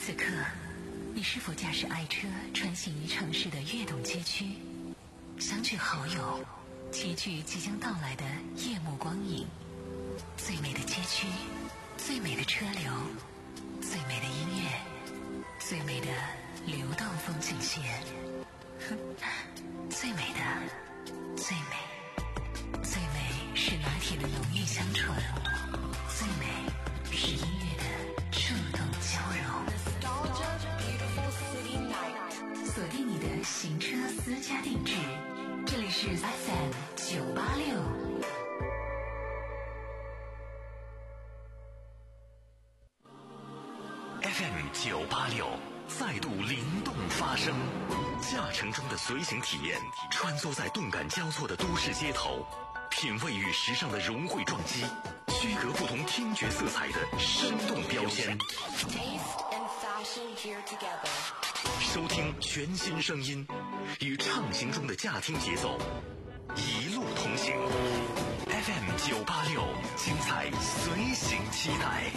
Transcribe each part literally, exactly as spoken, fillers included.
此刻，你是否驾驶爱车穿行于城市的跃动街区，相聚好友，齐聚即将到来的夜幕光影？最美的街区，最美的车流，最美的音乐，最美的流动风景线，最美的，最美，最美是拿铁的浓郁香醇，最美是音乐的触动交融。锁定你的行车私家定制，这里是 F M 九八六。 F M 九八六再度灵动发声，驾乘中的随行体验，穿梭在动感交错的都市街头，品味与时尚的融汇撞击，区隔不同听觉色彩的生动标签。收听全新声音，与畅行中的驾听节奏，一路同行。F M 九八六，精彩随行期待。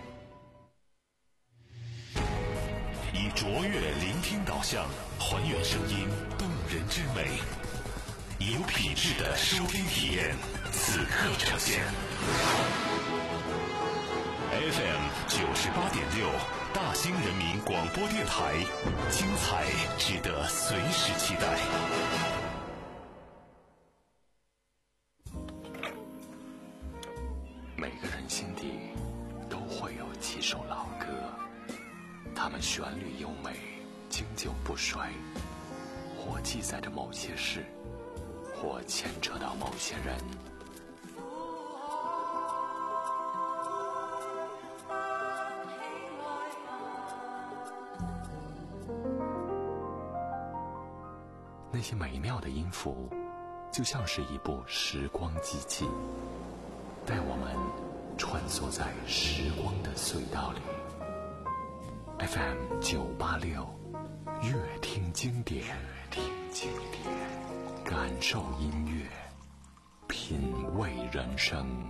以卓越聆听导向，还原声音动人之美，以有品质的收听体验，此刻呈现。F M 九十八点六，大兴人民广播电台，精彩值得随时期待。每个人心底都会有几首老歌，它们旋律优美，经久不衰，或记载着某些事，或牵扯到某些人。那些美妙的音符，就像是一部时光机器，带我们穿梭在时光的隧道里。F M 九八六，乐听经典，乐听经典，感受音乐，品味人生。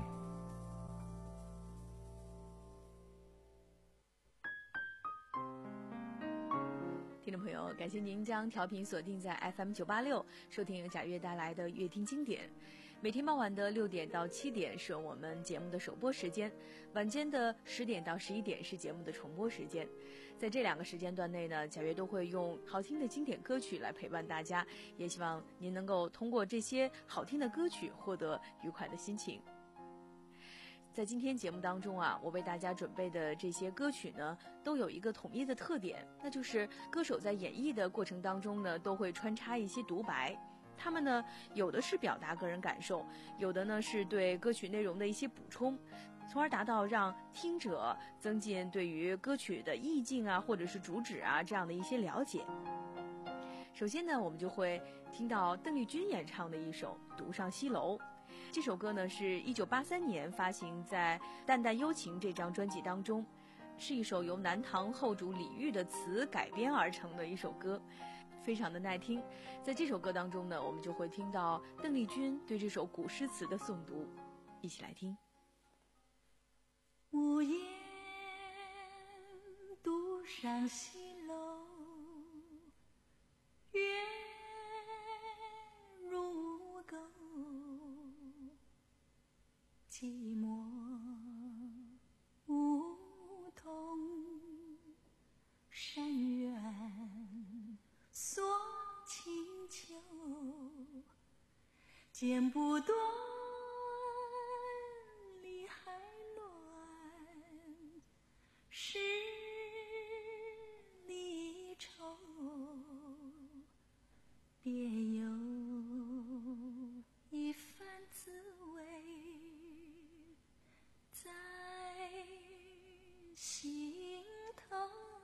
听众朋友，感谢您将调频锁定在 F M 九八六，收听由贾悦带来的乐听经典。每天傍晚的六点到七点是我们节目的首播时间，晚间的十点到十一点是节目的重播时间。在这两个时间段内呢，贾悦都会用好听的经典歌曲来陪伴大家，也希望您能够通过这些好听的歌曲获得愉快的心情。在今天节目当中啊，我为大家准备的这些歌曲呢，都有一个统一的特点，那就是歌手在演绎的过程当中呢，都会穿插一些独白。他们呢，有的是表达个人感受，有的呢是对歌曲内容的一些补充，从而达到让听者增进对于歌曲的意境啊，或者是主旨啊这样的一些了解。首先呢，我们就会听到邓丽君演唱的一首《独上西楼》。这首歌呢是一九八三年发行在《淡淡幽情》这张专辑当中，是一首由南唐后主李煜的词改编而成的一首歌，非常的耐听。在这首歌当中呢，我们就会听到邓丽君对这首古诗词的诵读，一起来听。 无言独上西楼，月如钩，寂寞梧桐深远锁清秋，剪不断理还乱，是离愁，别有一番滋味在心头。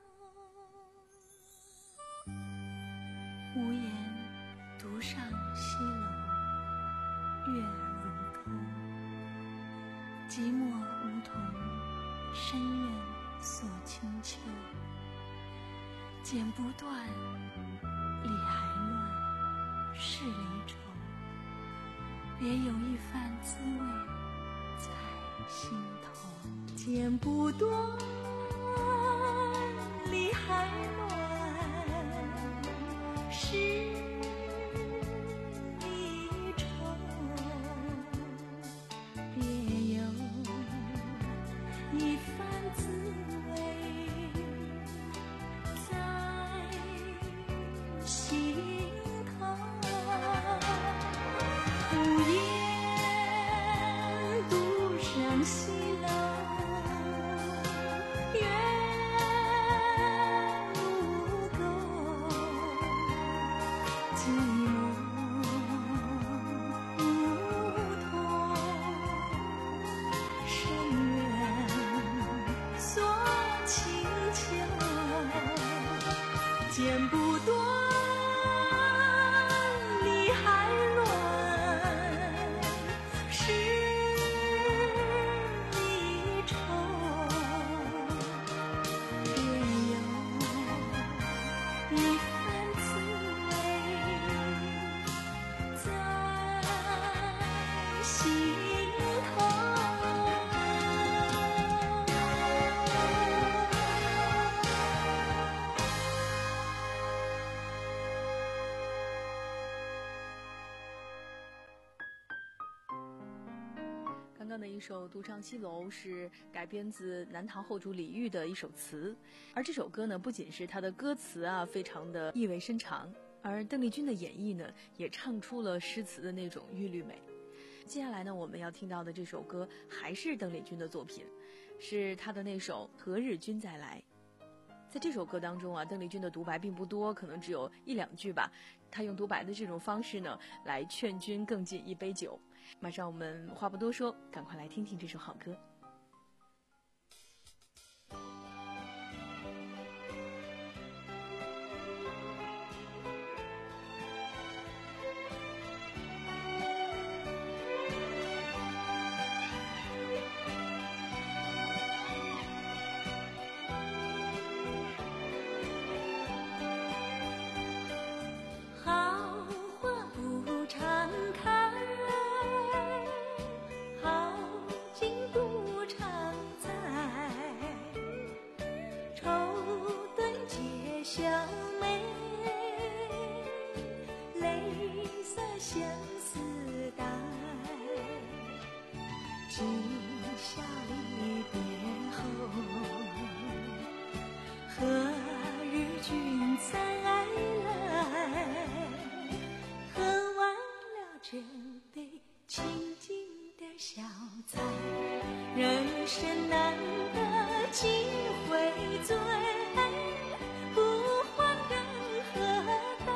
无言独上西楼，月如钩，寂寞梧桐深院锁清秋，剪不断理还乱，是离愁，别有一番滋味在心头。剪不断理剪不断，理还乱，是离愁，别有一番滋味在心头。 刚刚的一首《独唱西楼》是改编自南唐后主李煜的一首词，而这首歌呢，不仅是它的歌词啊非常的意味深长，而邓丽君的演绎呢，也唱出了诗词的那种韵律美。接下来呢，我们要听到的这首歌还是邓丽君的作品，是她的那首《何日君再来》。在这首歌当中啊，邓丽君的独白并不多，可能只有一两句吧。她用独白的这种方式呢，来劝君更尽一杯酒。马上我们话不多说，赶快来听听这首好歌。 人生难得几回醉，不还更何待？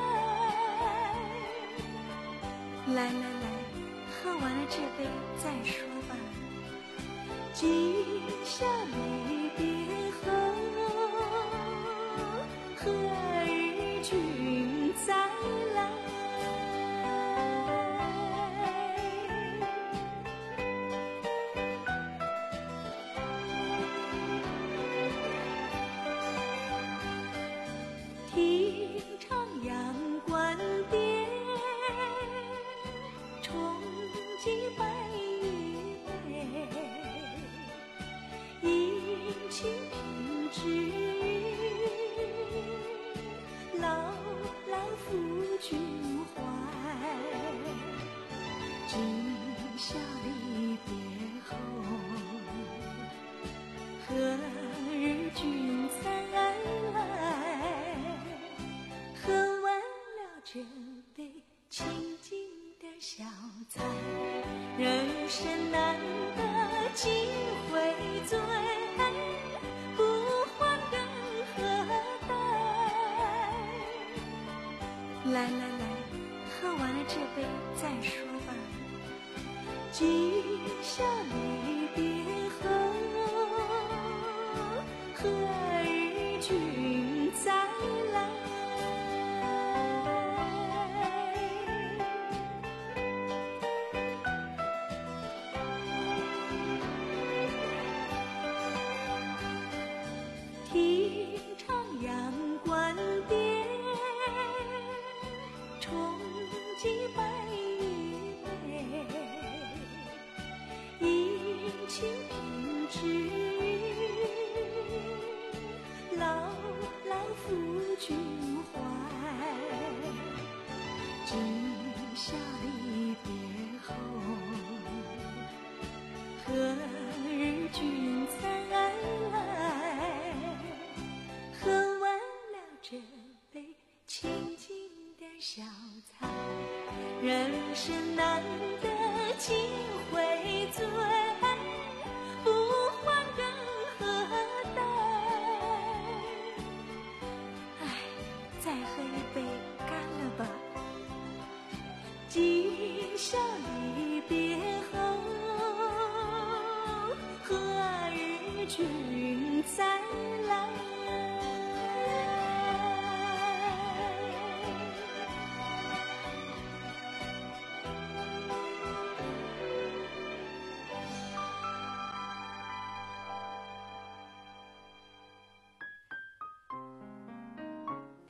来来来，喝完了这杯再说吧。今宵离别后，何日君再来？听徜阳关边，重寄白玉杯，饮清平之语，牢牢付君怀。今宵离别后，何日君再来？喝完了这杯清静的小菜，人生难得几回醉，不还更何待？来来来，喝完了这杯再说吧。今宵离别后，何日君再来？听徜阳关边，重寄白玉杯，饮清平之语，牢牢付君怀。今宵离别后，何日君再来？喝完了这杯清静的小菜，人生难得几回醉，不还更何待？唉，再喝一杯干了吧。今宵离别后，何日君再来？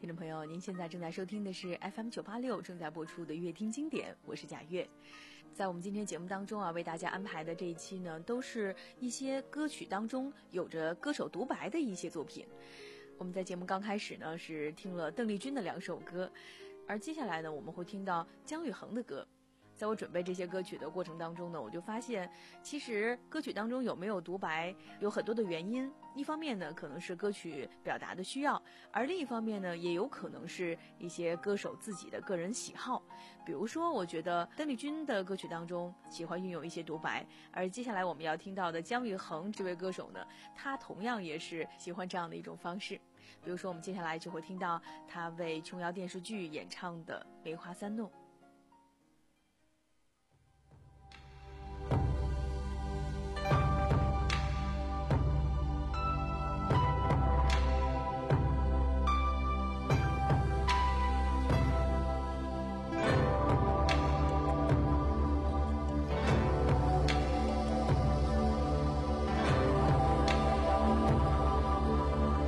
听众朋友，您现在正在收听的是 F M 九八六正在播出的乐听经典，我是贾月。在我们今天节目当中啊，为大家安排的这一期呢，都是一些歌曲当中有着歌手独白的一些作品。我们在节目刚开始呢，是听了邓丽君的两首歌，而接下来呢，我们会听到姜育恒的歌。在我准备这些歌曲的过程当中呢，我就发现其实歌曲当中有没有独白有很多的原因。一方面呢，可能是歌曲表达的需要，而另一方面呢，也有可能是一些歌手自己的个人喜好。比如说我觉得邓丽君的歌曲当中喜欢运用一些独白，而接下来我们要听到的姜育恒这位歌手呢，他同样也是喜欢这样的一种方式。比如说我们接下来就会听到他为琼瑶电视剧演唱的《梅花三弄》。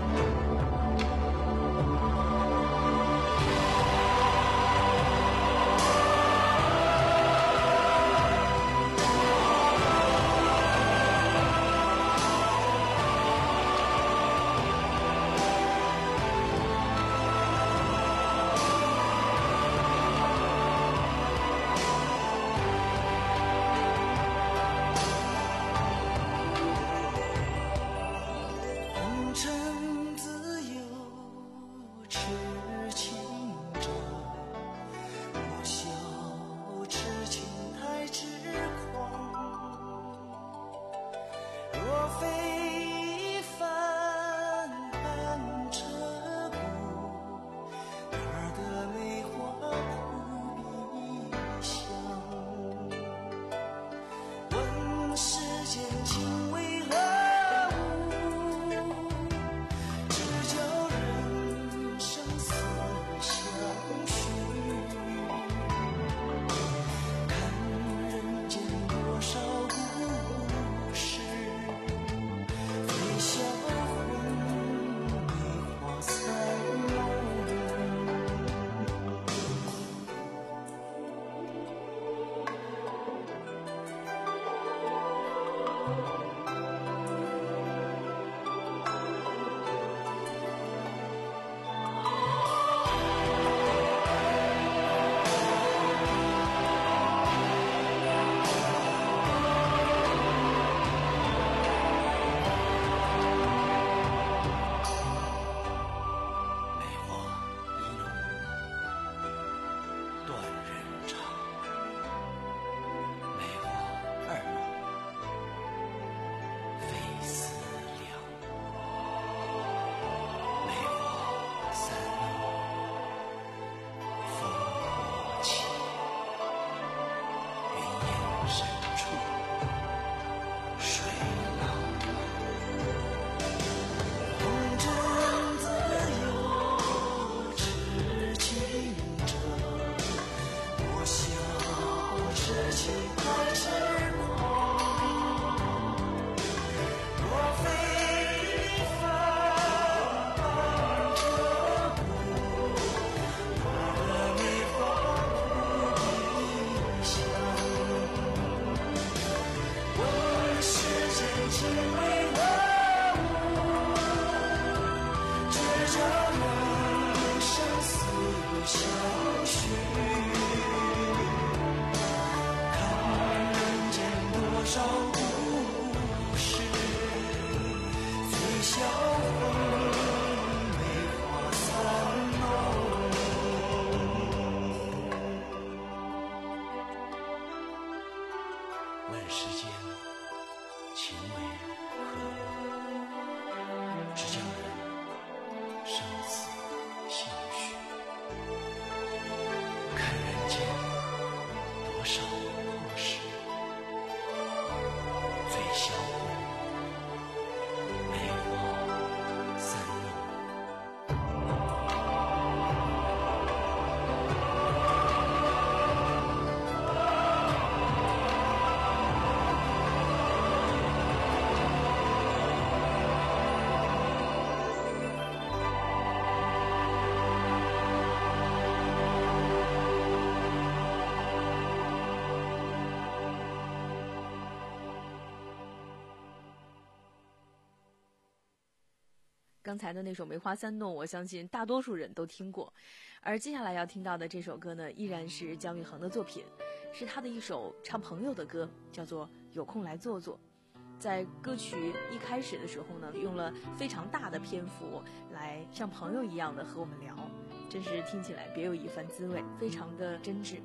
梅刚才的那首《梅花三弄》，我相信大多数人都听过。而接下来要听到的这首歌呢，依然是姜育恒的作品，是他的一首唱朋友的歌，叫做《有空来坐坐》。在歌曲一开始的时候呢，用了非常大的篇幅来像朋友一样的和我们聊，真是听起来别有一番滋味，非常的真挚。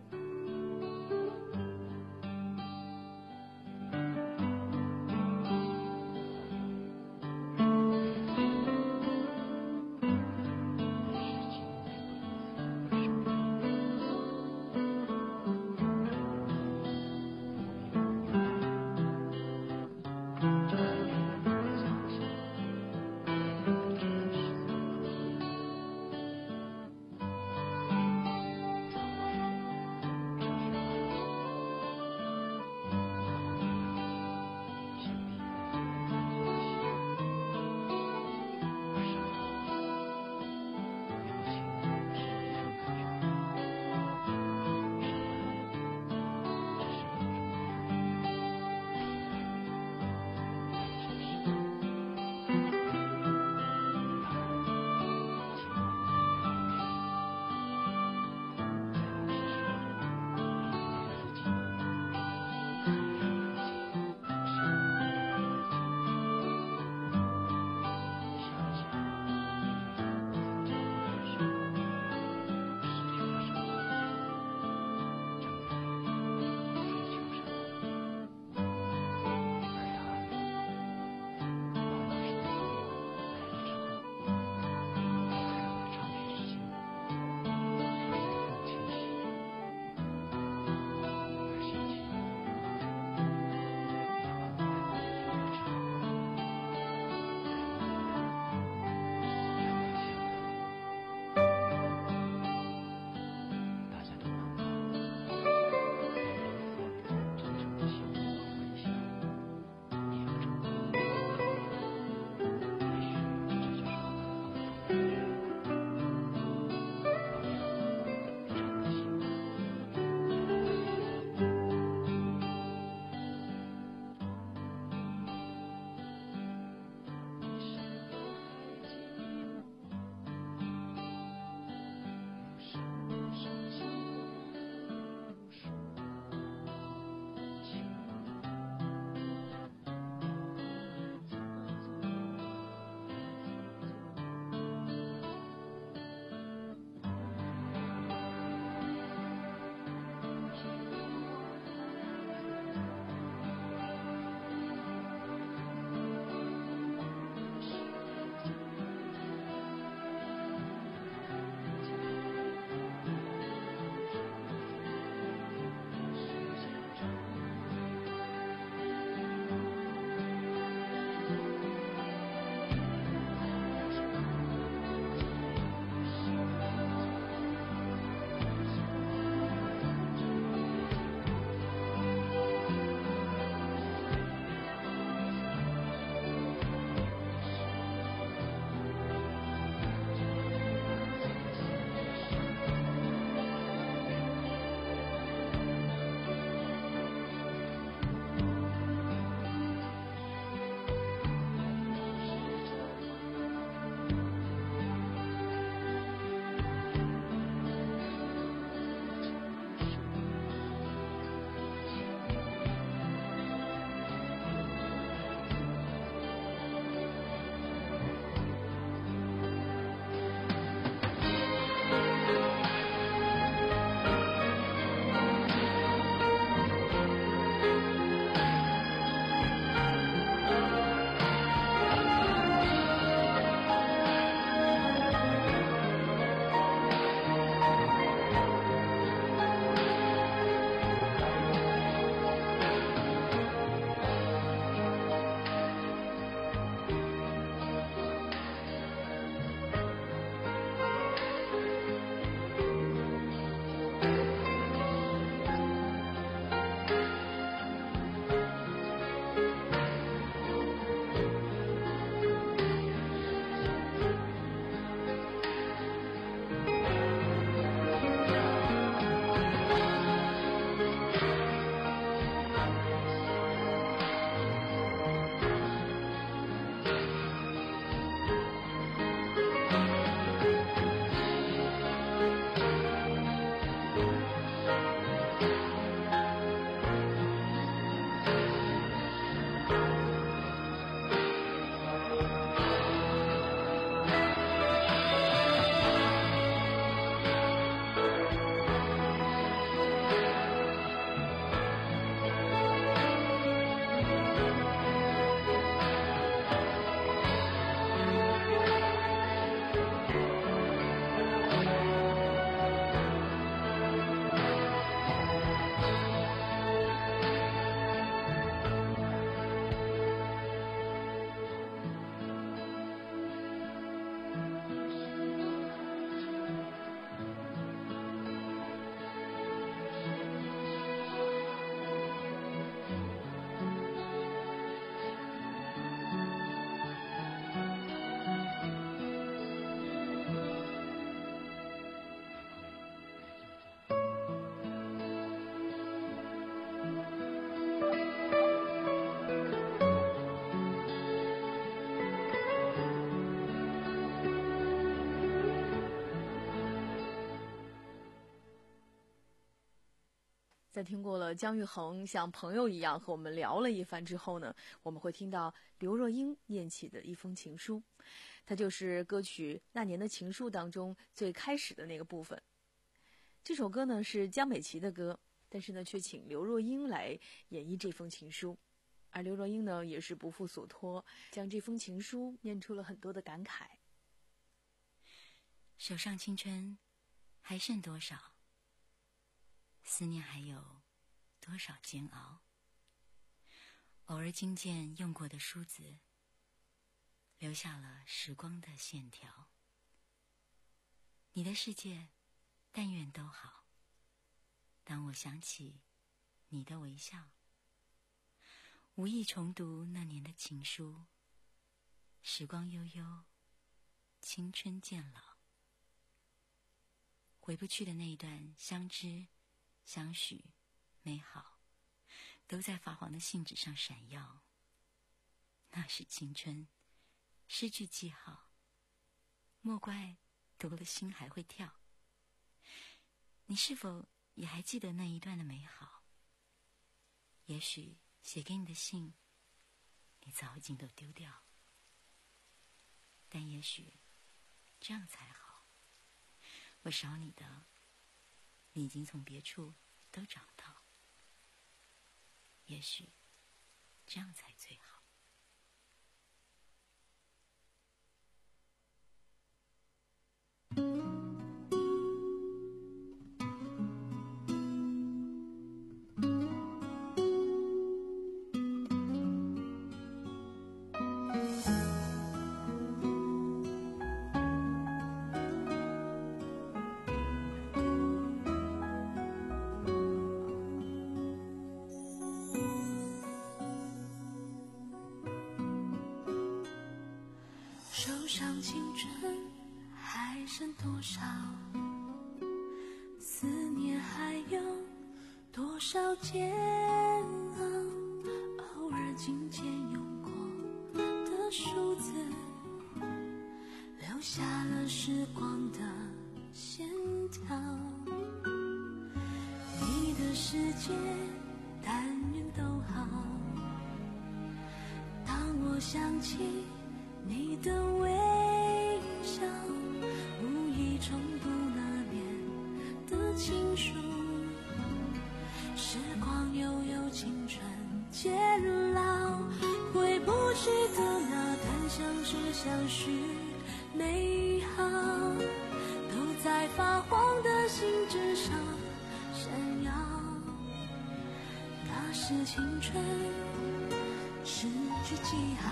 在听过了姜育恒像朋友一样和我们聊了一番之后呢，我们会听到刘若英念起的一封情书，它就是歌曲《那年的情书》当中最开始的那个部分。这首歌呢是江美琪的歌，但是呢却请刘若英来演绎这封情书，而刘若英呢也是不负所托，将这封情书念出了很多的感慨。 手上青春还剩多少？思念还有多少煎熬？偶尔惊见用过的梳子，留下了时光的线条。你的世界但愿都好，当我想起你的微笑，无意重读那年的情书，时光悠悠，青春渐老，回不去的那一段相知相许美好，都在发黄的信纸上闪耀。那是青春，失去记号，莫怪读了心还会跳。你是否也还记得那一段的美好？也许写给你的信你早已经都丢掉，但也许这样才好，我少你的你已经从别处都找到，也许这样才最好。 手上青春还剩多少？思念还有多少煎熬？偶尔紧见用过的梳子，留下了时光的线条。你的世界但愿都好，当我想起你的微笑，无意重读那年的情书，时光悠悠，青春渐老，回不去的那段相知相许美好，都在发黄的信纸上闪耀。那是青春，失去记号，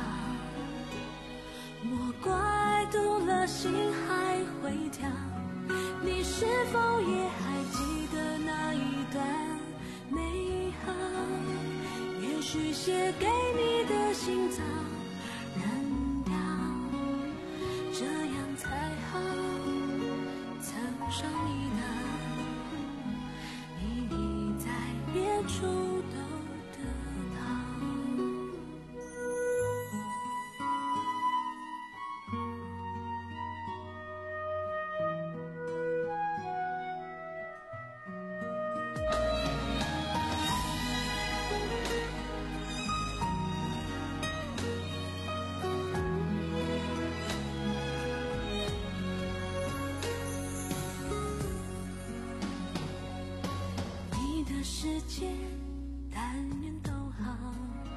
莫怪读了心还会跳。你是否也还记得那一段美好？也许写给你的信早扔掉，这样才好。曾伤你的，你已在别处都得到。世界但愿都好，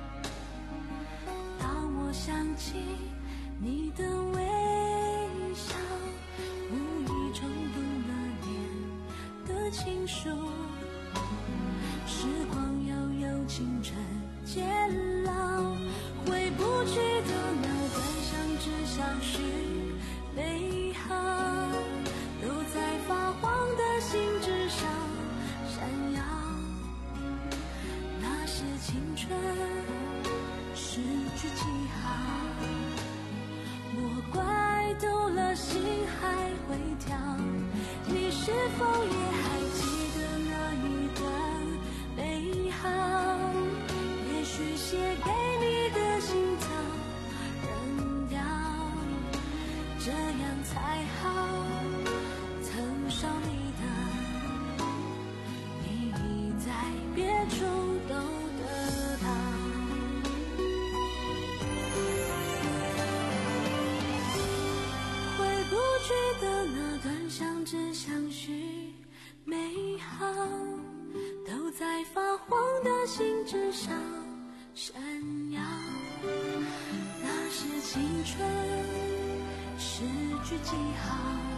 当我想起你的微笑，无意重读那年的情书，时光悠悠，青春渐老，回不去的那段相知相许美好，都在发黄的信纸上闪耀。那是青春，失去记号，莫怪读了心还会跳。你是否也还记得那一段美好？也许写给你的信早扔掉，这样才好。曾伤你的，你已在处都得到。回不去的那段相知相许美好，都在发黄的信纸上闪耀。那是青春，诗句记号，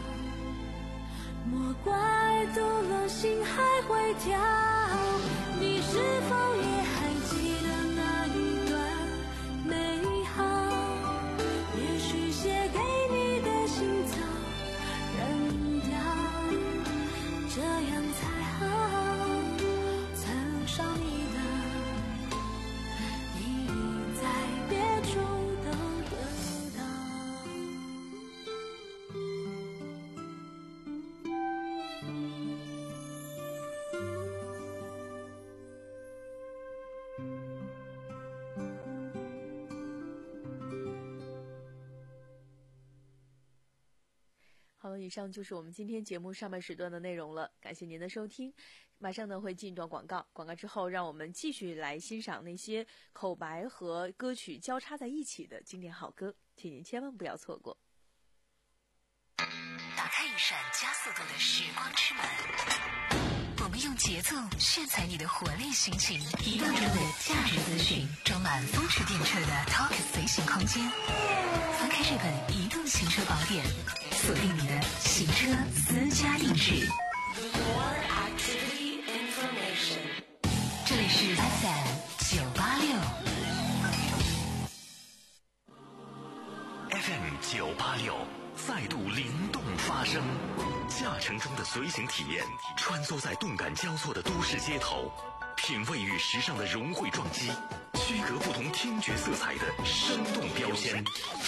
莫怪读了心还会跳。你是否也还记得那一段美好？也许写给你的信早扔掉，这样才好。曾少你的，你在别处都得到。 好了，以上就是我们今天节目上半时段的内容了，感谢您的收听。马上呢会进一段广告，广告之后让我们继续来欣赏那些口白和歌曲交叉在一起的经典好歌，请您千万不要错过。 打开一扇加速度的时光之门，我们用节奏炫彩你的活力心情，移动中的价值资讯，装满风驰电掣的 Talk 随行空间。翻开这本移动行车宝典，锁定你的行车私家定制。这里是 F M 九八六 F M 九八六再度灵动发声，驾乘中的随行体验，穿梭在动感交错的都市街头，品味与时尚的融汇撞击，区隔不同听觉色彩的生动标签。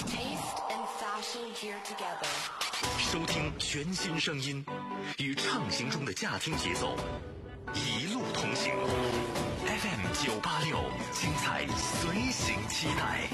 收听全新声音，与畅行中的驾听节奏，一路同行。F M 九八六，精彩随行期待。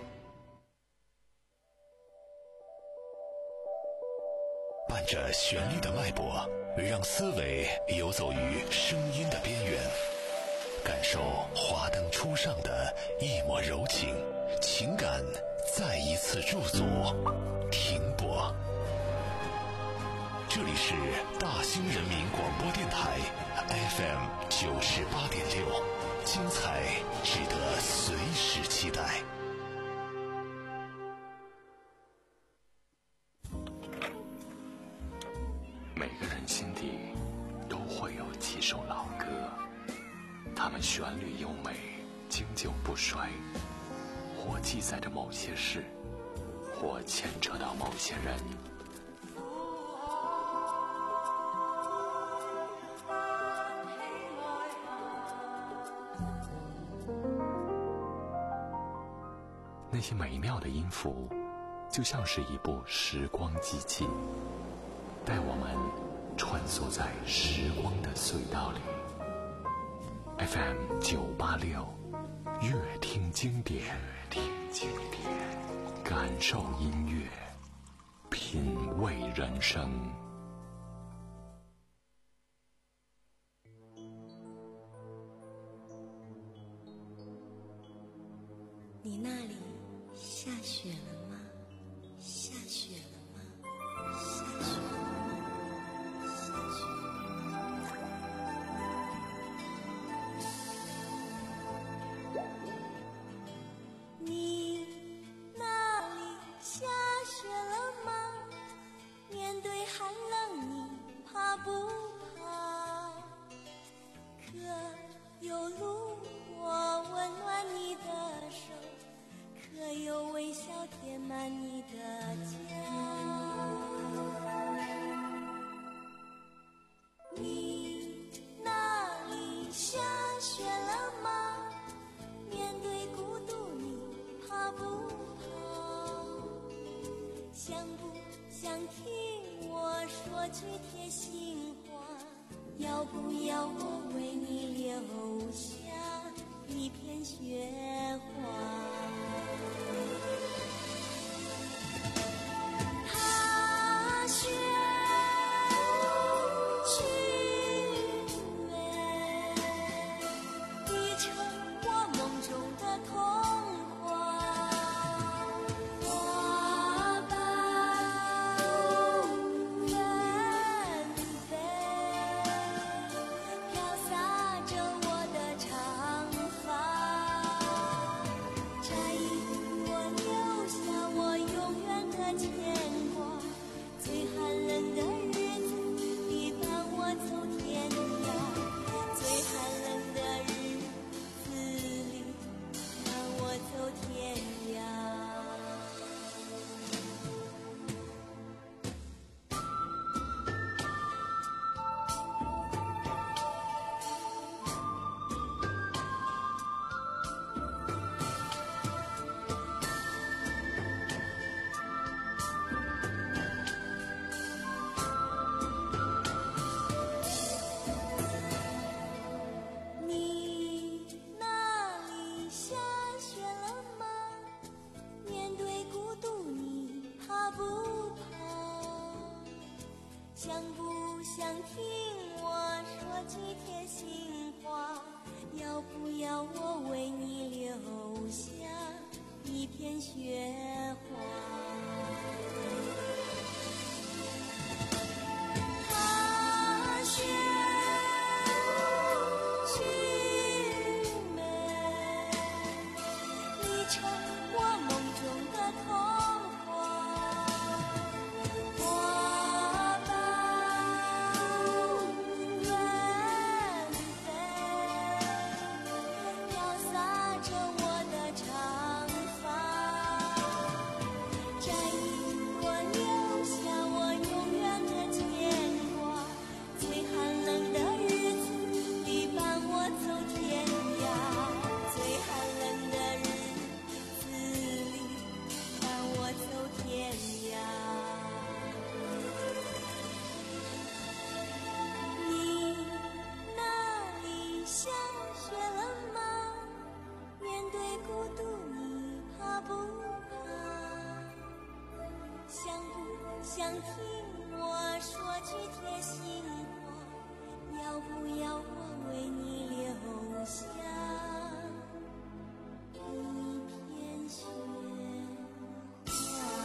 伴着旋律的脉搏，让思维游走于声音的边缘，感受华灯初上的一抹柔情，情感再一次驻足停泊。这里是大兴人民广播电台 F M 九十八点六，精彩值得随时期待。每个人心底都会有几首老歌，它们旋律优美，经久不衰，或记载着某些事，或牵扯到某些人。那些美妙的音符，就像是一部时光机器，带我们穿梭在时光的隧道里。F M 九八六，乐听经典，听经典，感受音乐，品味人生。 你那里下雪了吗？下雪了吗？下雪了吗？下雪了吗？你那里下雪了吗？面对寒冷你怕不怕？可有路过温暖你的手？可有微笑填满你的家？你那里下雪了吗？面对孤独你怕不怕？想不想听我说句贴心话？要不要我为你留下一片雪花？ 想不想听我说几贴心话？要不要我为你留下一片雪花？啊，雪曲梅，你成我梦中的童话。花瓣远飞，飘洒着我的长发，摘一朵留下我永远的牵挂。最寒冷的日子里伴我走天涯，最寒冷的日子里伴我走天涯。你那里下雪了吗？面对孤独你怕不怕？想不想听我说句贴心话？要不要我为你留下一片雪花？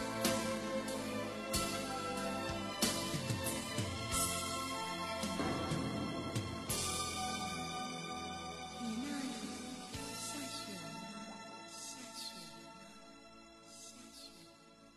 你那里下雪了吗？下雪了吗？下雪了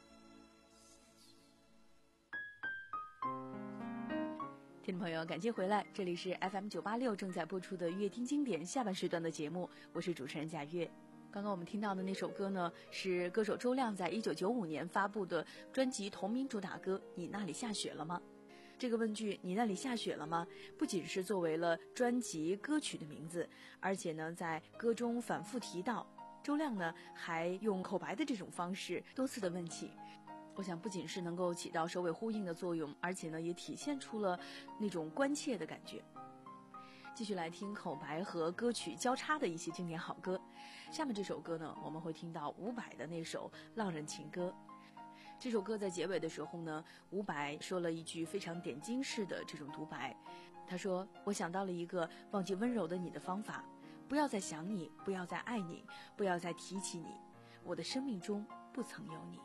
吗？ 听众朋友，感谢回来，这里是 F M 九八六正在播出的乐听经典下半时段的节目，我是主持人贾月。刚刚我们听到的那首歌呢，是歌手周亮在一九九五年发布的专辑同名主打歌《你那里下雪了吗》。这个问句“你那里下雪了吗”不仅是作为了专辑歌曲的名字，而且呢，在歌中反复提到。周亮呢，还用口白的这种方式多次的问起。我想不仅是能够起到首尾呼应的作用，而且呢，也体现出了那种关切的感觉。继续来听口白和歌曲交叉的一些经典好歌。下面这首歌呢，我们会听到伍佰的那首《浪人情歌》。这首歌在结尾的时候呢，伍佰说了一句非常点睛式的这种独白，他说：“我想到了一个忘记温柔的你的方法，不要再想你，不要再爱你，不要再提起你，我的生命中不曾有你。”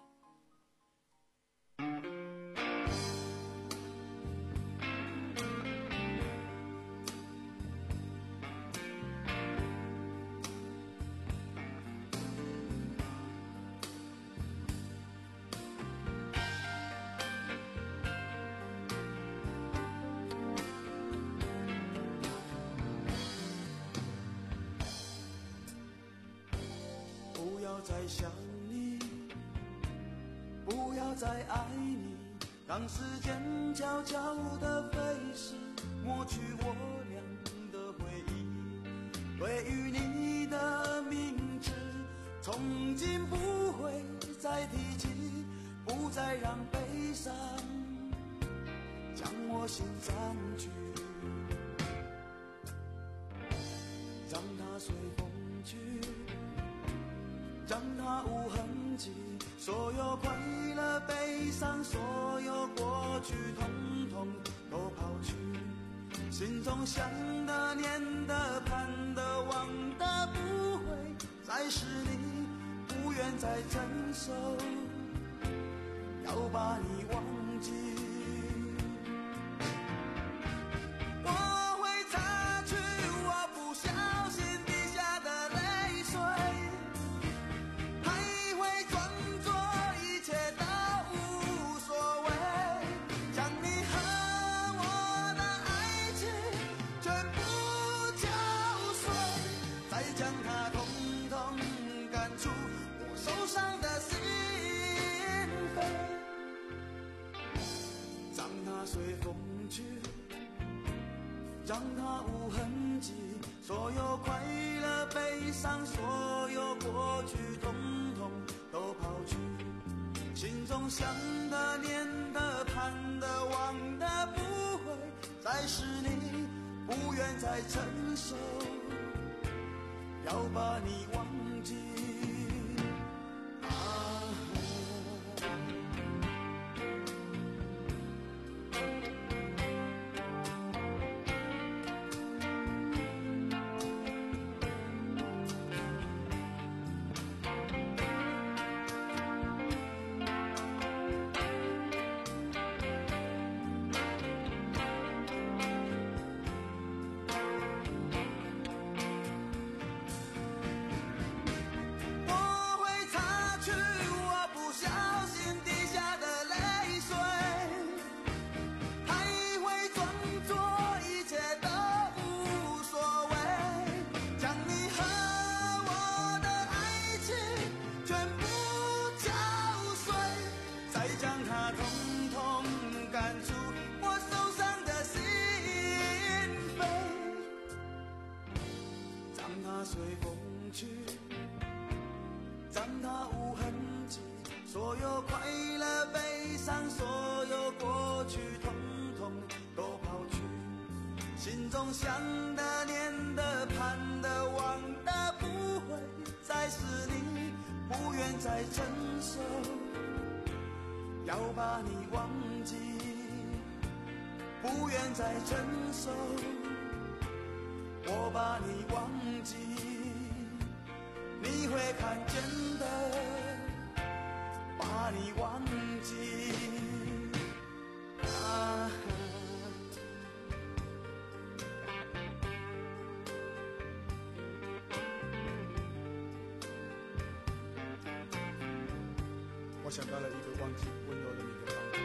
不要再想你，不要再爱你，让时间悄悄地飞逝，抹去我俩的回忆。对于你的名字，从今不会再提起，不再让悲伤将我心占据，让它随风去，让它无痕迹，所有快乐悲伤，所有过去统统都抛去，心中想的念的盼的望的不会再是你，不愿再承受，要把你忘记。我会擦去我不小心滴下的泪水，还会装作一切都无所谓，将你和我的爱情全部搅碎，再将它统统赶出我受伤的心扉，让它随风去，让它无痕迹，所有快乐悲伤，所有过去统统都抛去，心中想的念的盼的望的不会再是你，不愿再承受，要把你忘记。啊心中想的念的盼的望的不会再是你，不愿再承受，要把你忘记，不愿再承受，我把你忘记，你会看见的，把你忘记啊。 我想到了一个忘记温柔的你的方法，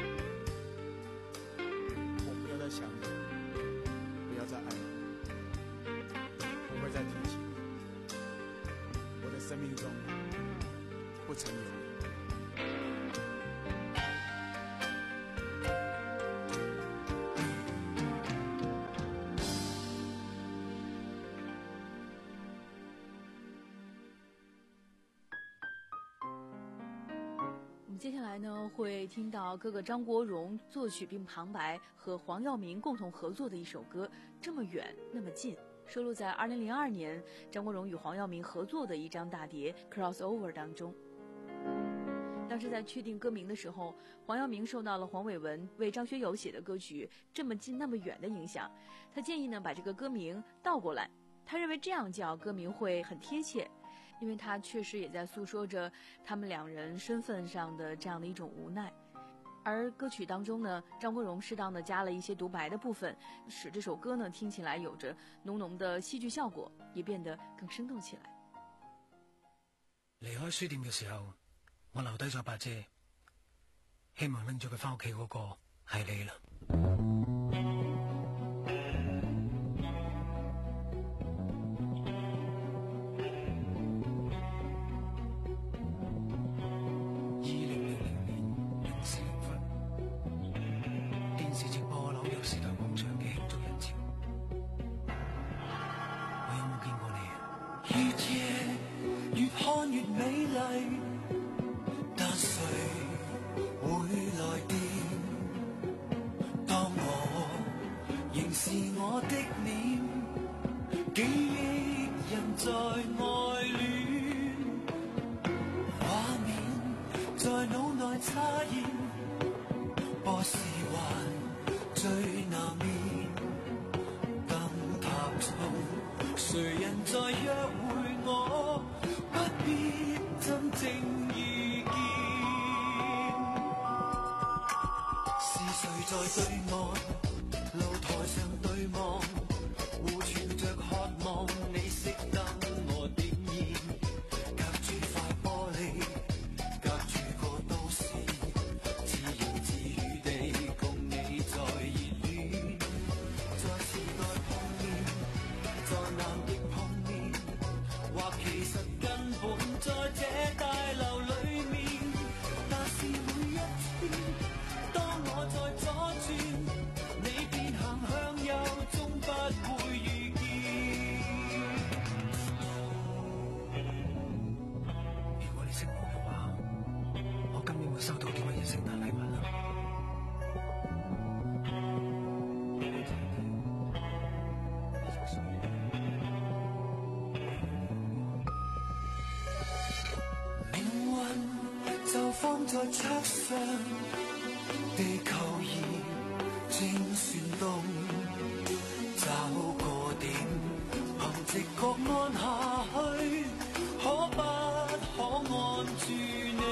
我不要再想你，不要再爱你，不会再提起你，我的生命中不曾有你。 接下来呢，会听到哥哥张国荣作曲并旁白和黄耀明共同合作的一首歌《这么远那么近》，收录在二零零二年张国荣与黄耀明合作的一张大碟《Crossover》当中。当时在确定歌名的时候，黄耀明受到了黄伟文为张学友写的歌曲《这么近那么远》的影响，他建议呢把这个歌名倒过来，他认为这样叫歌名会很贴切。因为他确实也在诉说着他们两人身份上的这样的一种无奈，而歌曲当中呢，张国荣适当的加了一些独白的部分，使这首歌呢听起来有着浓浓的戲劇效果，也變得更生動起來。 離開書店嘅時候，我留低咗把遮，希望拎咗佢返屋企嗰個係你啦。 放在桌上，地球儀正旋動，找個點，憑直覺按下去，可不可按住你？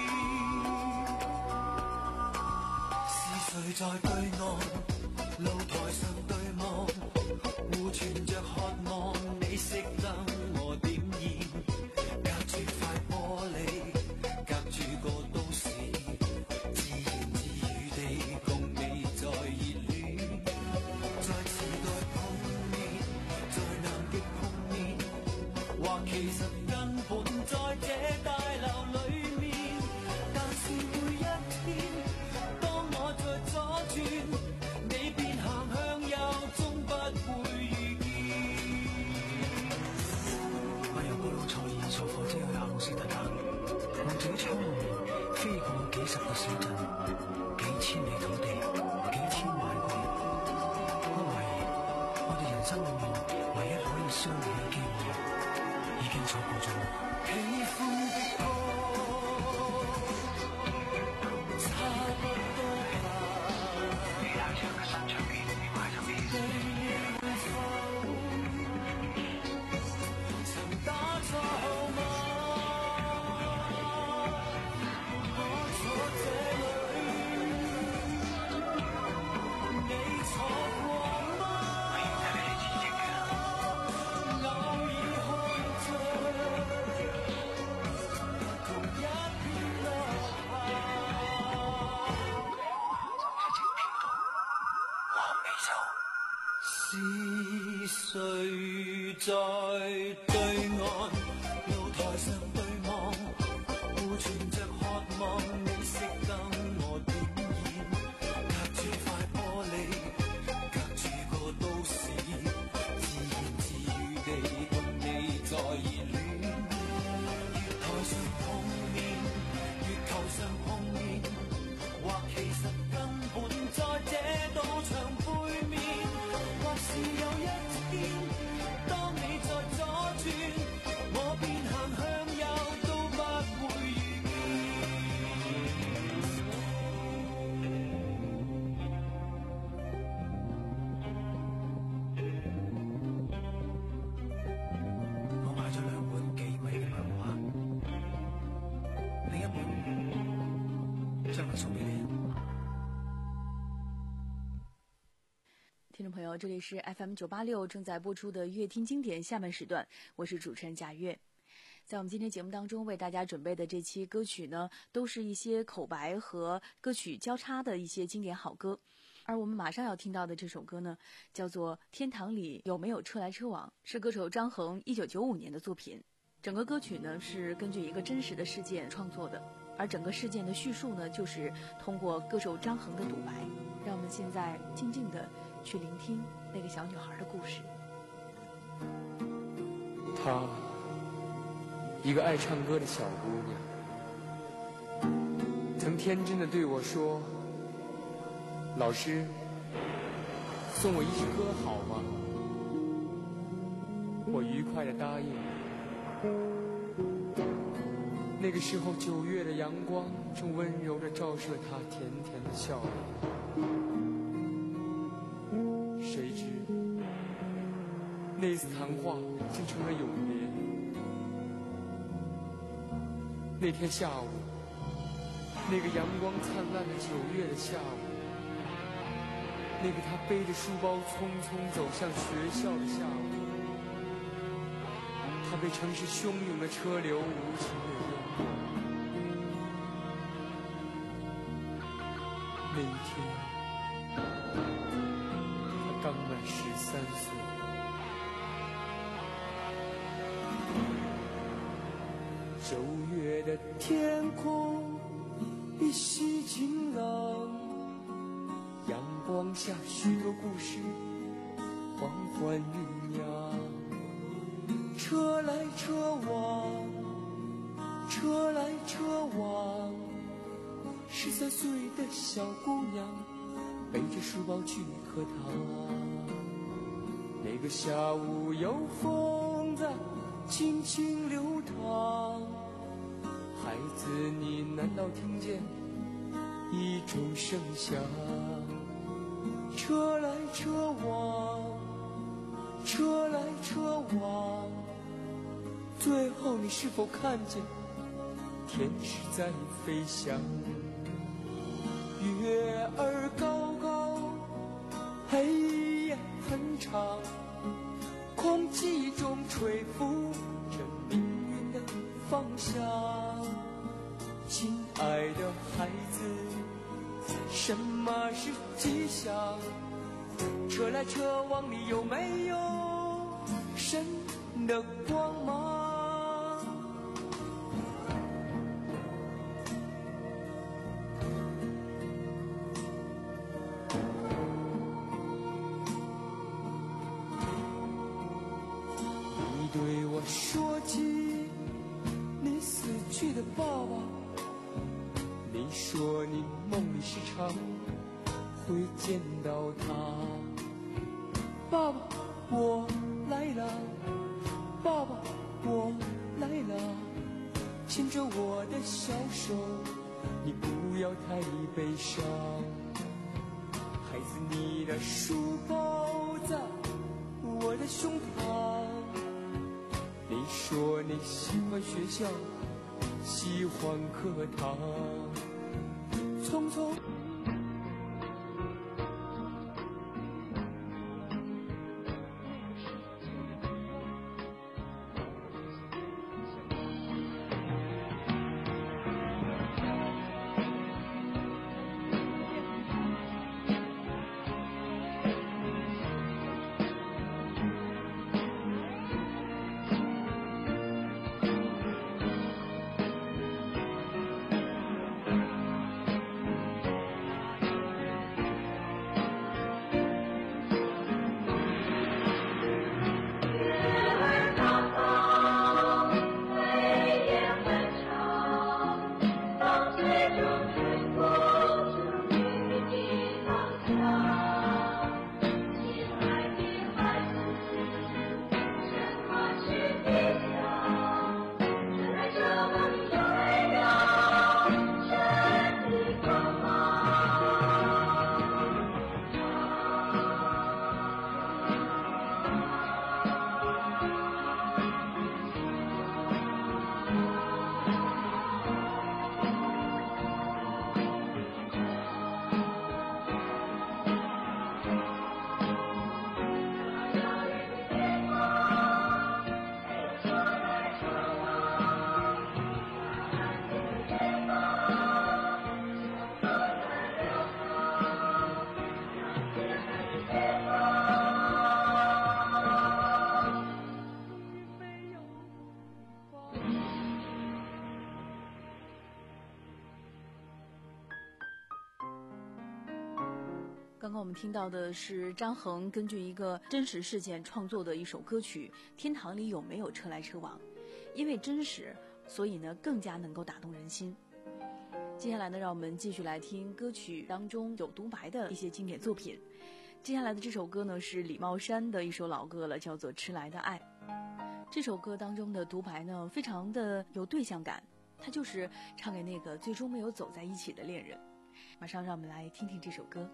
是誰在對岸，露台上對望，互存着渴望，你熄燈我點燃，隔住塊玻璃。個都市，自言自語地共你在熱戀，在時代碰面，在南極碰面，或其實根本在這大樓裡面，但是每一天，當我在左轉，你便行向右，終不會遇見。 我由布魯塞爾坐火車去阿姆斯特丹，望住窗外飛過幾十個小鎮，幾千里土地，幾千萬個人。我懷疑我生裏面唯一可以相遇嘅機會，已經錯過咗。喜歡的歌差不多吧，你打唱嘅新唱片要買咗未？你會否曾打錯號碼？我坐這裏，你錯過嗎？是誰在對岸露台上對望，互存着渴望，你熄燈我點燃，隔住塊玻璃，隔住個都市，自言自語地共你在熱戀。月台上碰面，月球上碰面，或其實根本在這賭場背面，或是有一天，當你在左轉，我便行向右，都不會遇見。我買咗兩本幾美嘅漫畫，另一本將來送俾你。 听众朋友，这里是 F M 九八六正在播出的乐听经典下半时段，我是主持人贾月。在我们今天节目当中为大家准备的这期歌曲呢，都是一些口白和歌曲交叉的一些经典好歌。而我们马上要听到的这首歌呢，叫做《天堂里有没有车来车往》，是歌手张恒一九九五年的作品。整个歌曲呢是根据一个真实的事件创作的，而整个事件的叙述呢，就是通过歌手张恒的独白。让我们现在静静的去聆听那个小女孩的故事。 她，一个爱唱歌的小姑娘，曾天真的对我说：“老师，送我一支歌好吗？”我愉快地答应。那个时候，九月的阳光正温柔地照射她甜甜的笑脸。谁知那次谈话竟成了永别。那天下午，那个阳光灿烂的九月的下午，那个他背着书包匆匆走向学校的下午，他被城市汹涌的车流无情地淹没。那一天，他刚满十三岁。九月的天空依稀晴朗，阳光下许多故事缓缓酝酿。车来车往，车来车往，十三岁的小姑娘背着书包去课堂。那个下午有风在轻轻流淌，孩子，你难道听见一种声响？车来车往，车来车往，最后你是否看见天使在飞翔？月儿高高，黑夜很长，空气中吹拂着命运的方向。亲爱的孩子，什么是吉祥？车来车往里有没有神的光芒？你对我说起你死去的爸爸，你说你梦里时常会见到他。爸爸， 我来了，爸爸，我来了，牵着我的小手，你不要太悲伤。孩子，你的书包在我的胸膛。你说你喜欢学校，喜欢课堂，匆匆。 刚刚我们听到的是张恒根据一个真实事件创作的一首歌曲《天堂里有没有车来车往》，因为真实，所以呢更加能够打动人心。接下来呢，让我们继续来听歌曲当中有独白的一些经典作品。接下来的这首歌呢是李茂山的一首老歌了，叫做《迟来的爱》。这首歌当中的独白呢非常的有对象感，它就是唱给那个最终没有走在一起的恋人。马上让我们来听听这首歌。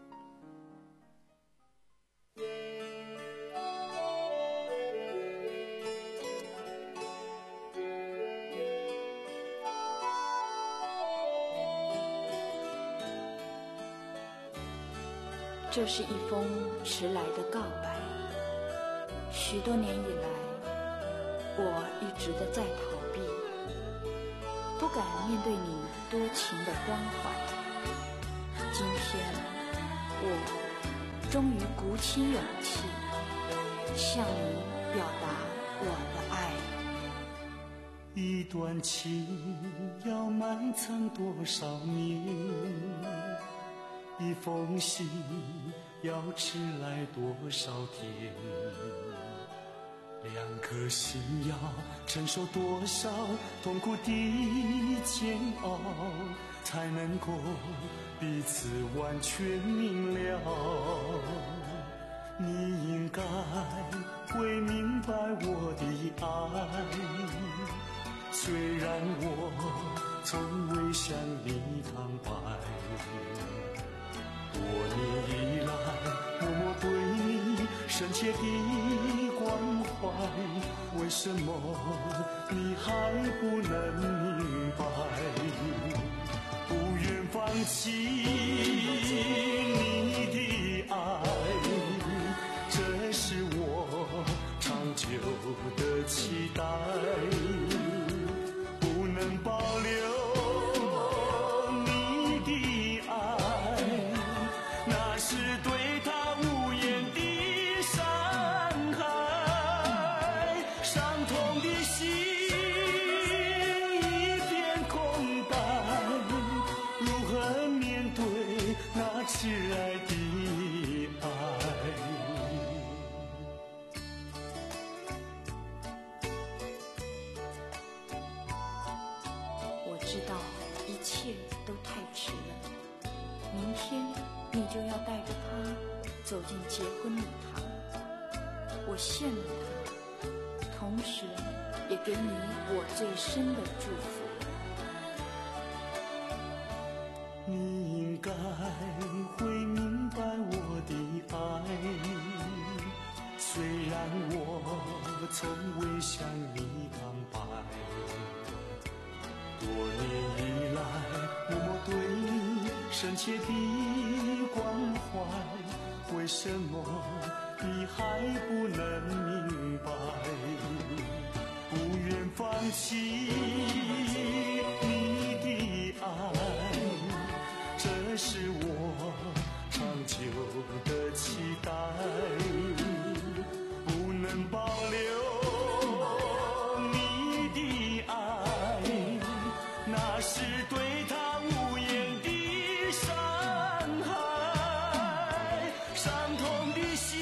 这是一封迟来的告白。许多年以来，我一直的在逃避，不敢面对你多情的关怀。今天，我终于鼓起勇气，向你表达我的爱。 一段情要漫长多少年？一封信要迟来多少天？两颗心要承受多少痛苦的煎熬，才能够彼此完全明了？你应该会明白我的爱，虽然我从未向你坦白。多年以来，默默对你深切的关怀，为什么你还不能明白？不愿放弃你的爱，这是我长久的期待，不能保留挚爱的爱。 我知道一切都太迟了，明天你就要带着他走进结婚礼堂。 我羡慕他，同时也给你我最深的祝福。 你应该会明白我的爱，虽然我从未向你坦白，多年以来默默对你深切的关怀，为什么你还不能明白？不愿放弃你的爱，这是我长久的期待，不能保留你的爱，那是对他无言的伤害，伤痛的心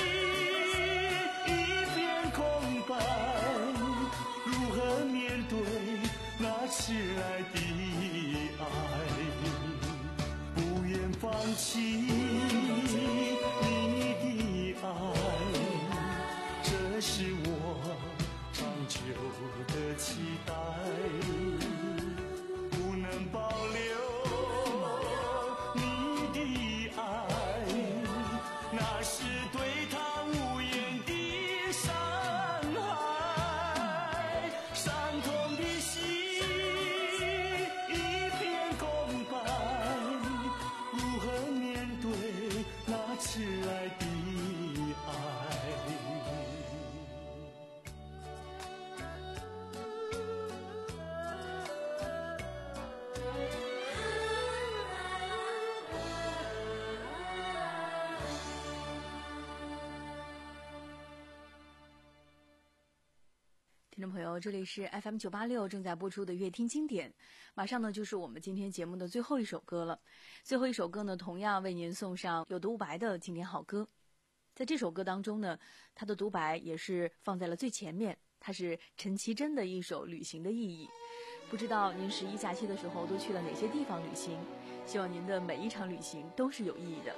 一片空白，如何面对那迟来的爱？不愿放弃你的爱，这是我长久的期待，不能保留你的爱，那是对他无言的伤害，伤痛的心一片空白，如何面对那迟来的爱？ 听众朋友，这里是 F M 九八六正在播出的乐听经典，马上呢就是我们今天节目的最后一首歌了。最后一首歌呢，同样为您送上有独白的经典好歌。在这首歌当中呢，它的独白也是放在了最前面，它是陈绮贞的一首旅行的意义。不知道您十一假期的时候都去了哪些地方旅行？希望您的每一场旅行都是有意义的。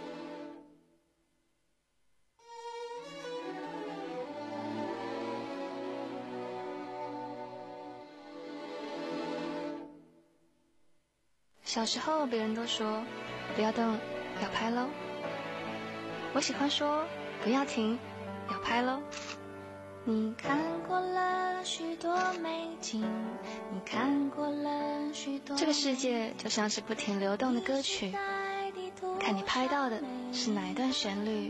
小时候别人都说不要动，要拍喽。我喜欢说不要停，要拍喽。你看过了许多美景，你看过了许多，这个世界就像是不停流动的歌曲，看你拍到的是哪一段旋律。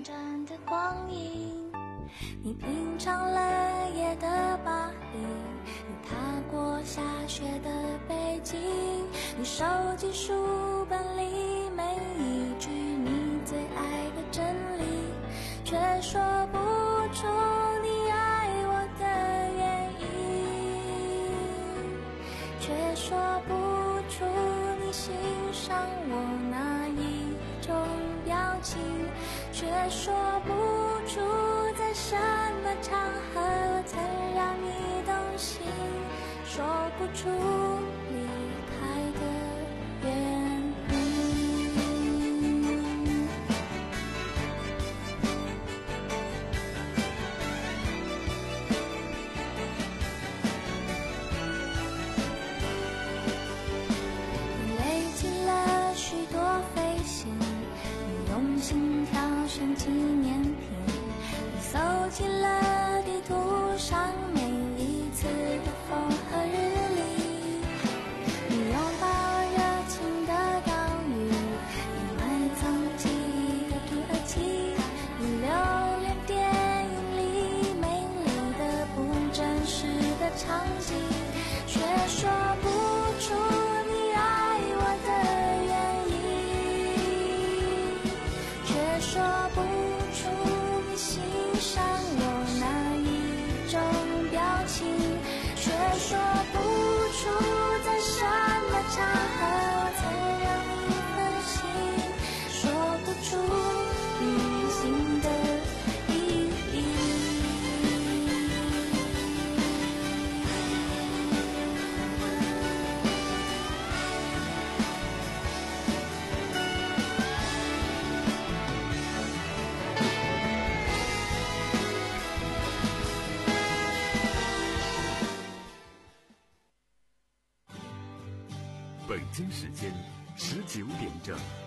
你品尝了夜的巴黎，你踏过下雪的北京，你收集书本里每一句你最爱的真理，却说不出你爱我的原因，却说不出你欣赏我哪一种表情，却说不出在什么场合曾让你动心，说不出离开的原因。你累积了许多飞行，你用心挑选纪念品，你搜集了地图上每一次的风和日丽，你拥抱热情的岛屿，你埋藏记忆的土耳其，你留恋电影里美丽的不真实的场景，却说不出你爱我的原因，却说不出你欣赏我哪一种表情，却说京时间十九点整。